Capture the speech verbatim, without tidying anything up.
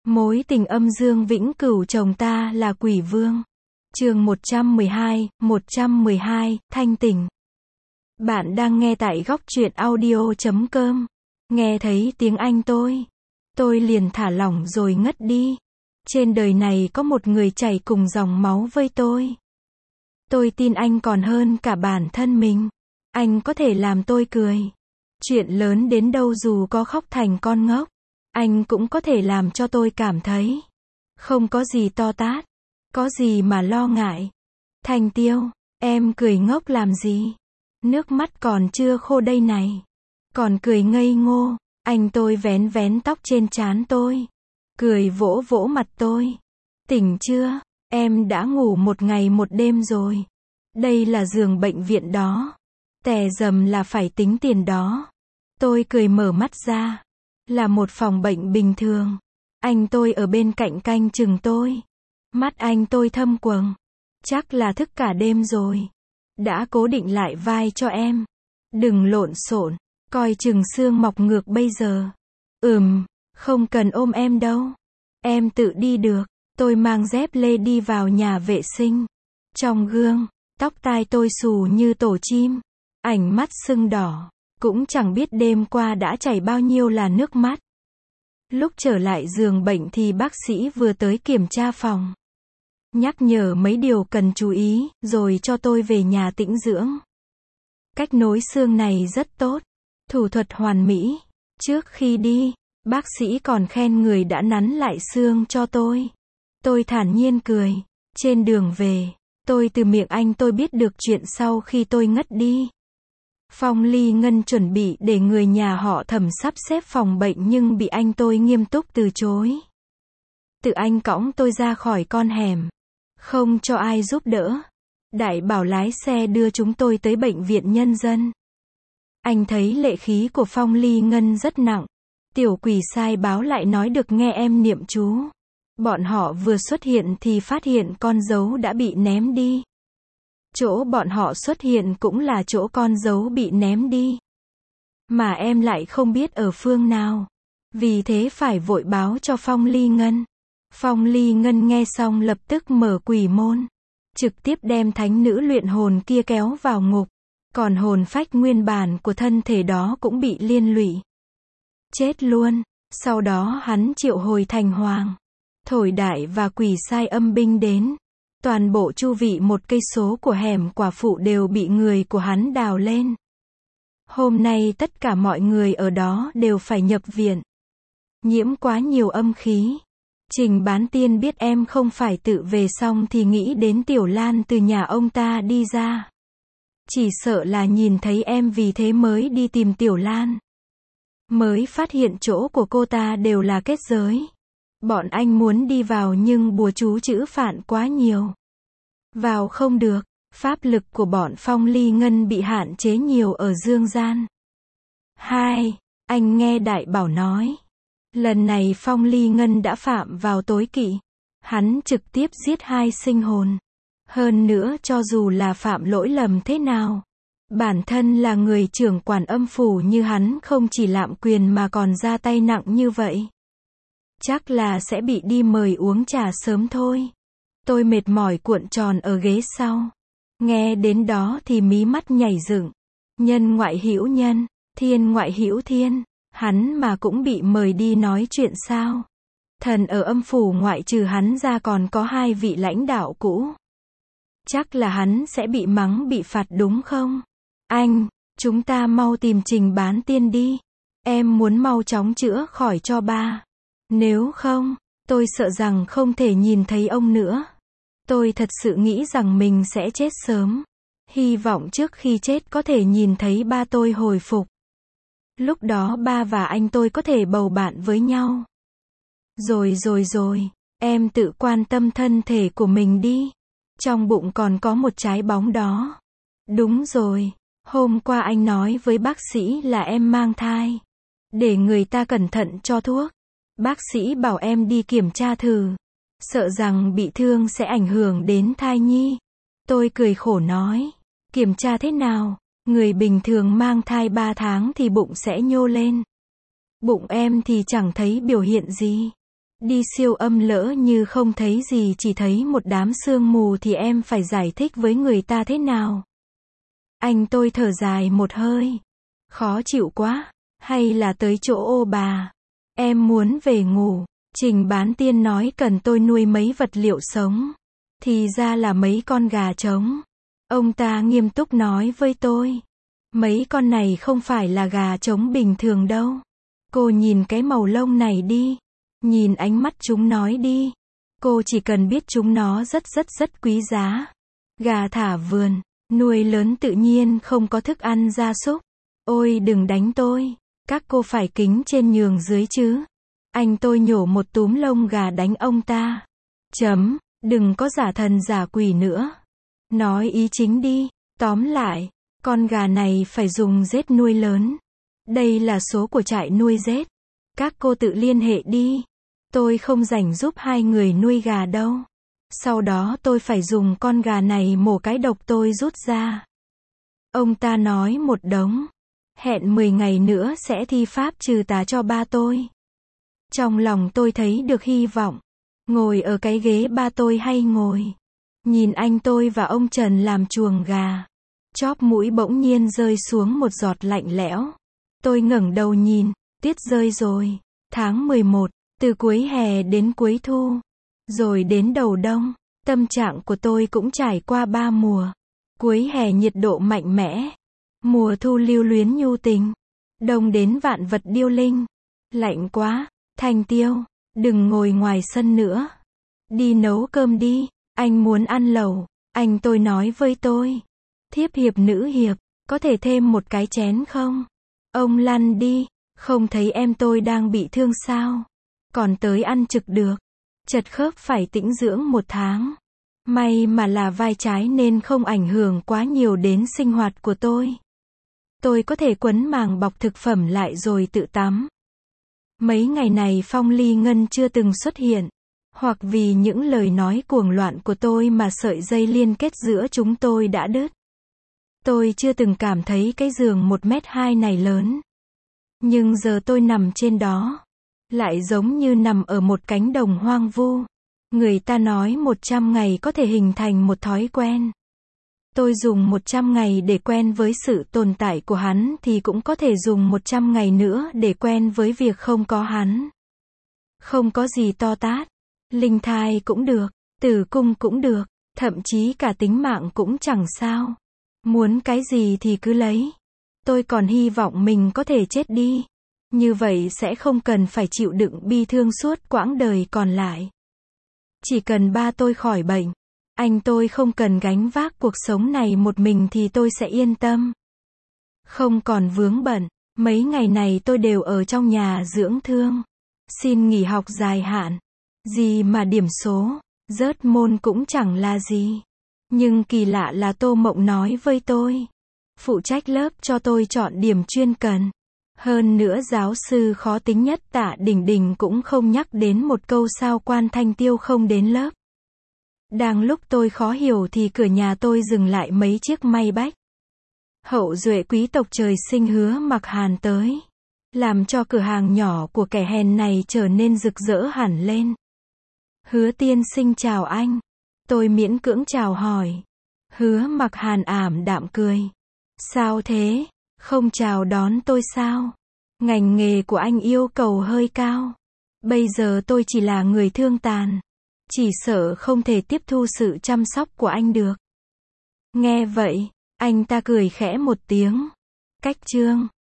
Mối tình âm dương vĩnh cửu chồng ta là quỷ vương. Chương một trăm mười hai, một trăm mười hai, thanh tỉnh. Bạn đang nghe tại góc truyện audio chấm com. Nghe thấy tiếng anh tôi, tôi liền thả lỏng rồi ngất đi. Trên đời này có một người chảy cùng dòng máu với tôi. Tôi tin anh còn hơn cả bản thân mình. Anh có thể làm tôi cười. Chuyện lớn đến đâu dù có khóc thành con ngốc, anh cũng có thể làm cho tôi cảm thấy không có gì to tát, có gì mà lo ngại. Thành Tiêu, em cười ngốc làm gì? Nước mắt còn chưa khô đây này. Còn cười ngây ngô. Anh tôi vén vén tóc trên trán tôi, cười vỗ vỗ mặt tôi. Tỉnh chưa? Em đã ngủ một ngày một đêm rồi. Đây là giường bệnh viện đó. Tè dầm là phải tính tiền đó. Tôi cười mở mắt ra. Là một phòng bệnh bình thường. Anh tôi ở bên cạnh canh chừng tôi. Mắt anh tôi thâm quầng. Chắc là thức cả đêm rồi. Đã cố định lại vai cho em. Đừng lộn xộn, coi chừng xương mọc ngược bây giờ. Ừm, không cần ôm em đâu. Em tự đi được. Tôi mang dép lê đi vào nhà vệ sinh. Trong gương, tóc tai tôi xù như tổ chim. Ảnh mắt sưng đỏ. Cũng chẳng biết đêm qua đã chảy bao nhiêu là nước mắt. Lúc trở lại giường bệnh thì bác sĩ vừa tới kiểm tra phòng. Nhắc nhở mấy điều cần chú ý, rồi cho tôi về nhà tĩnh dưỡng. Cách nối xương này rất tốt. Thủ thuật hoàn mỹ. Trước khi đi, bác sĩ còn khen người đã nắn lại xương cho tôi. Tôi thản nhiên cười. Trên đường về, tôi từ miệng anh tôi biết được chuyện sau khi tôi ngất đi. Phong Ly Ngân chuẩn bị để người nhà họ Thẩm sắp xếp phòng bệnh nhưng bị anh tôi nghiêm túc từ chối. Tự anh cõng tôi ra khỏi con hẻm. Không cho ai giúp đỡ. Đại bảo lái xe đưa chúng tôi tới bệnh viện nhân dân. Anh thấy lệ khí của Phong Ly Ngân rất nặng. Tiểu quỷ sai báo lại nói được nghe em niệm chú. Bọn họ vừa xuất hiện thì phát hiện con dấu đã bị ném đi. Chỗ bọn họ xuất hiện cũng là chỗ con dấu bị ném đi. Mà em lại không biết ở phương nào. Vì thế phải vội báo cho Phong Ly Ngân. Phong Ly Ngân nghe xong lập tức mở quỷ môn. Trực tiếp đem thánh nữ luyện hồn kia kéo vào ngục. Còn hồn phách nguyên bản của thân thể đó cũng bị liên lụy. Chết luôn. Sau đó hắn triệu hồi thành hoàng. Thổi đại và quỷ sai âm binh đến. Toàn bộ chu vị một cây số của hẻm quả phụ đều bị người của hắn đào lên. Hôm nay tất cả mọi người ở đó đều phải nhập viện. Nhiễm quá nhiều âm khí. Trình Bán Tiên biết em không phải tự về xong thì nghĩ đến Tiểu Lan từ nhà ông ta đi ra. Chỉ sợ là nhìn thấy em vì thế mới đi tìm Tiểu Lan. Mới phát hiện chỗ của cô ta đều là kết giới. Bọn anh muốn đi vào nhưng bùa chú chữ phạn quá nhiều. Vào không được. Pháp lực của bọn Phong Ly Ngân bị hạn chế nhiều ở dương gian. Hai, anh nghe Đại Bảo nói. Lần này Phong Ly Ngân đã phạm vào tối kỵ. Hắn trực tiếp giết hai sinh hồn. Hơn nữa cho dù là phạm lỗi lầm thế nào. Bản thân là người trưởng quản âm phủ như hắn không chỉ lạm quyền mà còn ra tay nặng như vậy. Chắc là sẽ bị đi mời uống trà sớm thôi. Tôi mệt mỏi cuộn tròn ở ghế sau. Nghe đến đó thì mí mắt nhảy dựng. Nhân ngoại hữu nhân, thiên ngoại hữu thiên. Hắn mà cũng bị mời đi nói chuyện sao? Thần ở âm phủ ngoại trừ hắn ra còn có hai vị lãnh đạo cũ. Chắc là hắn sẽ bị mắng bị phạt đúng không? Anh, chúng ta mau tìm Trình Bán Tiên đi. Em muốn mau chóng chữa khỏi cho ba. Nếu không, tôi sợ rằng không thể nhìn thấy ông nữa. Tôi thật sự nghĩ rằng mình sẽ chết sớm. Hy vọng trước khi chết có thể nhìn thấy ba tôi hồi phục. Lúc đó ba và anh tôi có thể bầu bạn với nhau. Rồi rồi rồi, em tự quan tâm thân thể của mình đi. Trong bụng còn có một trái bóng đó. Đúng rồi, hôm qua anh nói với bác sĩ là em mang thai. Để người ta cẩn thận cho thuốc. Bác sĩ bảo em đi kiểm tra thử. Sợ rằng bị thương sẽ ảnh hưởng đến thai nhi. Tôi cười khổ nói. Kiểm tra thế nào? Người bình thường mang thai ba tháng thì bụng sẽ nhô lên. Bụng em thì chẳng thấy biểu hiện gì. Đi siêu âm lỡ như không thấy gì chỉ thấy một đám sương mù thì em phải giải thích với người ta thế nào? Anh tôi thở dài một hơi. Khó chịu quá. Hay là tới chỗ ô bà. Em muốn về ngủ. Trình Bán Tiên nói cần tôi nuôi mấy vật liệu sống. Thì ra là mấy con gà trống. Ông ta nghiêm túc nói với tôi. Mấy con này không phải là gà trống bình thường đâu. Cô nhìn cái màu lông này đi. Nhìn ánh mắt chúng nói đi. Cô chỉ cần biết chúng nó rất rất rất quý giá. Gà thả vườn, nuôi lớn tự nhiên không có thức ăn gia súc. Ôi đừng đánh tôi. Các cô phải kính trên nhường dưới chứ. Anh tôi nhổ một túm lông gà đánh ông ta. Chấm, đừng có giả thần giả quỷ nữa. Nói ý chính đi. Tóm lại, con gà này phải dùng rết nuôi lớn. Đây là số của trại nuôi rết. Các cô tự liên hệ đi. Tôi không rảnh giúp hai người nuôi gà đâu. Sau đó tôi phải dùng con gà này mổ cái độc tôi rút ra. Ông ta nói một đống. Hẹn mười ngày nữa sẽ thi pháp trừ tà cho ba tôi. Trong lòng tôi thấy được hy vọng. Ngồi ở cái ghế ba tôi hay ngồi. Nhìn anh tôi và ông Trần làm chuồng gà. Chóp mũi bỗng nhiên rơi xuống một giọt lạnh lẽo. Tôi ngẩng đầu nhìn, tuyết rơi rồi. Tháng mười một, từ cuối hè đến cuối thu. Rồi đến đầu đông. Tâm trạng của tôi cũng trải qua ba mùa. Cuối hè nhiệt độ mạnh mẽ. Mùa thu lưu luyến nhu tình. Đông đến vạn vật điêu linh. Lạnh quá, Thanh Tiêu, đừng ngồi ngoài sân nữa. Đi nấu cơm đi, anh muốn ăn lẩu. Anh tôi nói với tôi. Thiếp hiệp nữ hiệp, có thể thêm một cái chén không? Ông lăn đi, không thấy em tôi đang bị thương sao? Còn tới ăn trực được. Chật khớp phải tĩnh dưỡng một tháng. May mà là vai trái nên không ảnh hưởng quá nhiều đến sinh hoạt của tôi. Tôi có thể quấn màng bọc thực phẩm lại rồi tự tắm. Mấy ngày này Phong Ly Ngân chưa từng xuất hiện. Hoặc vì những lời nói cuồng loạn của tôi mà sợi dây liên kết giữa chúng tôi đã đứt. Tôi chưa từng cảm thấy cái giường một mét hai này lớn. Nhưng giờ tôi nằm trên đó. Lại giống như nằm ở một cánh đồng hoang vu. Người ta nói một trăm ngày có thể hình thành một thói quen. Tôi dùng một trăm ngày để quen với sự tồn tại của hắn thì cũng có thể dùng một trăm ngày nữa để quen với việc không có hắn. Không có gì to tát. Linh thai cũng được, tử cung cũng được, thậm chí cả tính mạng cũng chẳng sao. Muốn cái gì thì cứ lấy. Tôi còn hy vọng mình có thể chết đi. Như vậy sẽ không cần phải chịu đựng bi thương suốt quãng đời còn lại. Chỉ cần ba tôi khỏi bệnh, anh tôi không cần gánh vác cuộc sống này một mình thì tôi sẽ yên tâm. Không còn vướng bận, mấy ngày này tôi đều ở trong nhà dưỡng thương. Xin nghỉ học dài hạn. Gì mà điểm số, rớt môn cũng chẳng là gì. Nhưng kỳ lạ là Tô Mộng nói với tôi. Phụ trách lớp cho tôi chọn điểm chuyên cần. Hơn nữa giáo sư khó tính nhất Tạ Đình Đình cũng không nhắc đến một câu sao Quan Thanh Tiêu không đến lớp. Đang lúc tôi khó hiểu thì cửa nhà tôi dừng lại mấy chiếc may bách. Hậu duệ quý tộc trời sinh Hứa Mặc Hàn tới. Làm cho cửa hàng nhỏ của kẻ hèn này trở nên rực rỡ hẳn lên. Hứa tiên sinh chào anh. Tôi miễn cưỡng chào hỏi. Hứa Mặc Hàn ảm đạm cười. Sao thế? Không chào đón tôi sao? Ngành nghề của anh yêu cầu hơi cao. Bây giờ tôi chỉ là người thương tàn. Chỉ sợ không thể tiếp thu sự chăm sóc của anh được. Nghe vậy, anh ta cười khẽ một tiếng. Cách chương.